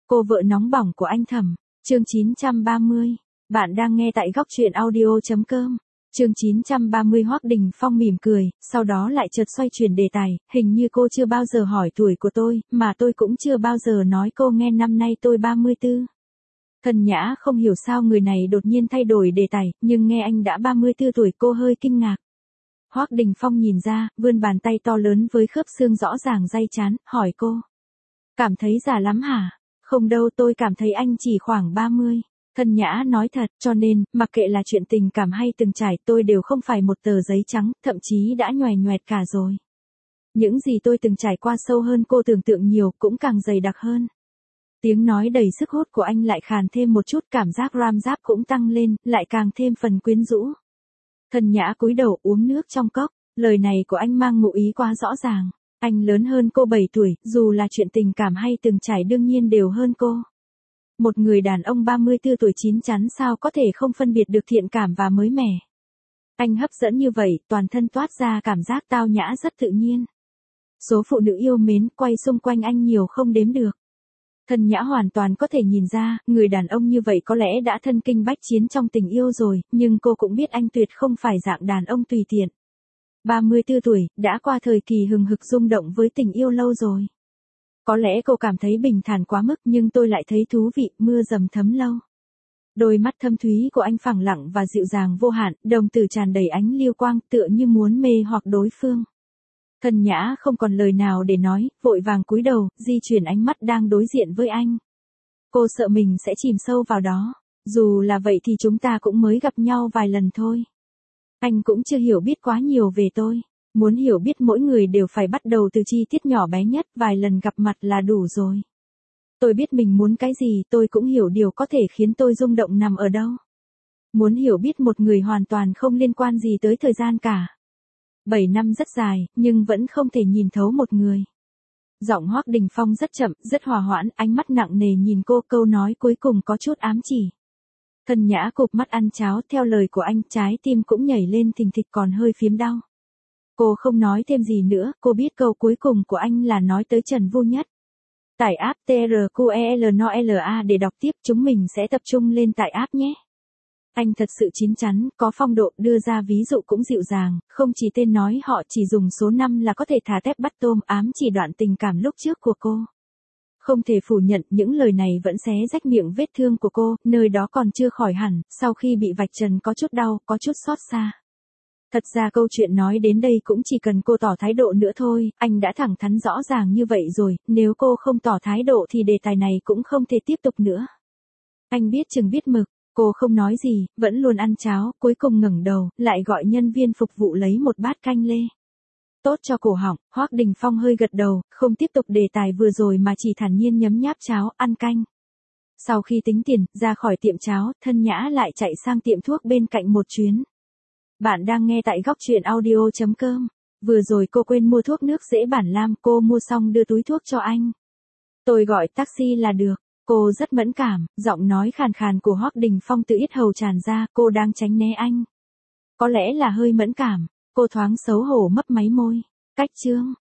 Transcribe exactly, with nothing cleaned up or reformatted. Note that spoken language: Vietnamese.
Cô vợ nóng bỏng của anh Thẩm, chương chín trăm ba mươi. Bạn đang nghe tại góc truyện audio.com. Chương chín trăm ba mươi. Hoắc Đình Phong mỉm cười, sau đó lại chợt xoay chuyển đề tài, hình như cô chưa bao giờ hỏi tuổi của tôi, mà tôi cũng chưa bao giờ nói cô nghe năm nay tôi ba mươi tư. Thần Nhã không hiểu sao người này đột nhiên thay đổi đề tài, nhưng nghe anh đã ba mươi tư tuổi cô hơi kinh ngạc. Hoắc Đình Phong nhìn ra, vươn bàn tay to lớn với khớp xương rõ ràng day chán, hỏi cô. Cảm thấy già lắm hả? Không đâu, tôi cảm thấy anh chỉ khoảng ba mươi. Thần Nhã nói thật, cho nên, mặc kệ là chuyện tình cảm hay từng trải, tôi đều không phải một tờ giấy trắng, thậm chí đã nhoè nhoẹt cả rồi. Những gì tôi từng trải qua sâu hơn cô tưởng tượng nhiều, cũng càng dày đặc hơn. Tiếng nói đầy sức hút của anh lại khàn thêm một chút, cảm giác ram giáp cũng tăng lên, lại càng thêm phần quyến rũ. Thần Nhã cúi đầu uống nước trong cốc, lời này của anh mang ngụ ý quá rõ ràng. Anh lớn hơn cô bảy tuổi, dù là chuyện tình cảm hay từng trải đương nhiên đều hơn cô. Một người đàn ông ba mươi tư tuổi chín chắn sao có thể không phân biệt được thiện cảm và mới mẻ. Anh hấp dẫn như vậy, toàn thân toát ra cảm giác tao nhã rất tự nhiên. Số phụ nữ yêu mến quay xung quanh anh nhiều không đếm được. Thần Nhã hoàn toàn có thể nhìn ra, người đàn ông như vậy có lẽ đã thân kinh bách chiến trong tình yêu rồi, nhưng cô cũng biết anh tuyệt không phải dạng đàn ông tùy tiện. ba mươi tư tuổi, đã qua thời kỳ hừng hực rung động với tình yêu lâu rồi. Có lẽ cô cảm thấy bình thản quá mức, nhưng tôi lại thấy thú vị, mưa dầm thấm lâu. Đôi mắt thâm thúy của anh phẳng lặng và dịu dàng vô hạn, đồng tử tràn đầy ánh lưu quang, tựa như muốn mê hoặc đối phương. Thần Nhã không còn lời nào để nói, vội vàng cúi đầu, di chuyển ánh mắt đang đối diện với anh. Cô sợ mình sẽ chìm sâu vào đó. Dù là vậy thì chúng ta cũng mới gặp nhau vài lần thôi. Anh cũng chưa hiểu biết quá nhiều về tôi. Muốn hiểu biết mỗi người đều phải bắt đầu từ chi tiết nhỏ bé nhất, vài lần gặp mặt là đủ rồi. Tôi biết mình muốn cái gì, tôi cũng hiểu điều có thể khiến tôi rung động nằm ở đâu. Muốn hiểu biết một người hoàn toàn không liên quan gì tới thời gian cả. Bảy năm rất dài, nhưng vẫn không thể nhìn thấu một người. Giọng Hoắc Đình Phong rất chậm, rất hòa hoãn, ánh mắt nặng nề nhìn cô, câu nói cuối cùng có chút ám chỉ. Thần Nhã cụp mắt ăn cháo, theo lời của anh, trái tim cũng nhảy lên thình thịch còn hơi phiếm đau. Cô không nói thêm gì nữa, cô biết câu cuối cùng của anh là nói tới Trần Vu Nhất. Tải app T R Q E L N O L A để đọc tiếp, chúng mình sẽ tập trung lên tải app nhé. Anh thật sự chín chắn, có phong độ, đưa ra ví dụ cũng dịu dàng, không chỉ tên nói họ chỉ dùng số năm là có thể thả tép bắt tôm, ám chỉ đoạn tình cảm lúc trước của cô. Không thể phủ nhận, những lời này vẫn xé rách miệng vết thương của cô, nơi đó còn chưa khỏi hẳn, sau khi bị vạch trần có chút đau, có chút xót xa. Thật ra câu chuyện nói đến đây cũng chỉ cần cô tỏ thái độ nữa thôi, anh đã thẳng thắn rõ ràng như vậy rồi, nếu cô không tỏ thái độ thì đề tài này cũng không thể tiếp tục nữa. Anh biết chừng biết mực, cô không nói gì, vẫn luôn ăn cháo, cuối cùng ngẩng đầu, lại gọi nhân viên phục vụ lấy một bát canh lê. Tốt cho cổ họng, Hoắc Đình Phong hơi gật đầu, không tiếp tục đề tài vừa rồi mà chỉ thản nhiên nhấm nháp cháo, ăn canh. Sau khi tính tiền, ra khỏi tiệm cháo, Thần Nhã lại chạy sang tiệm thuốc bên cạnh một chuyến. Bạn đang nghe tại góc truyện audio.com. Vừa rồi cô quên mua thuốc nước dễ bản lam, cô mua xong đưa túi thuốc cho anh. Tôi gọi taxi là được. Cô rất mẫn cảm, giọng nói khàn khàn của Hoắc Đình Phong từ yết hầu tràn ra, cô đang tránh né anh. Có lẽ là hơi mẫn cảm, cô thoáng xấu hổ mấp máy môi. Cách chương,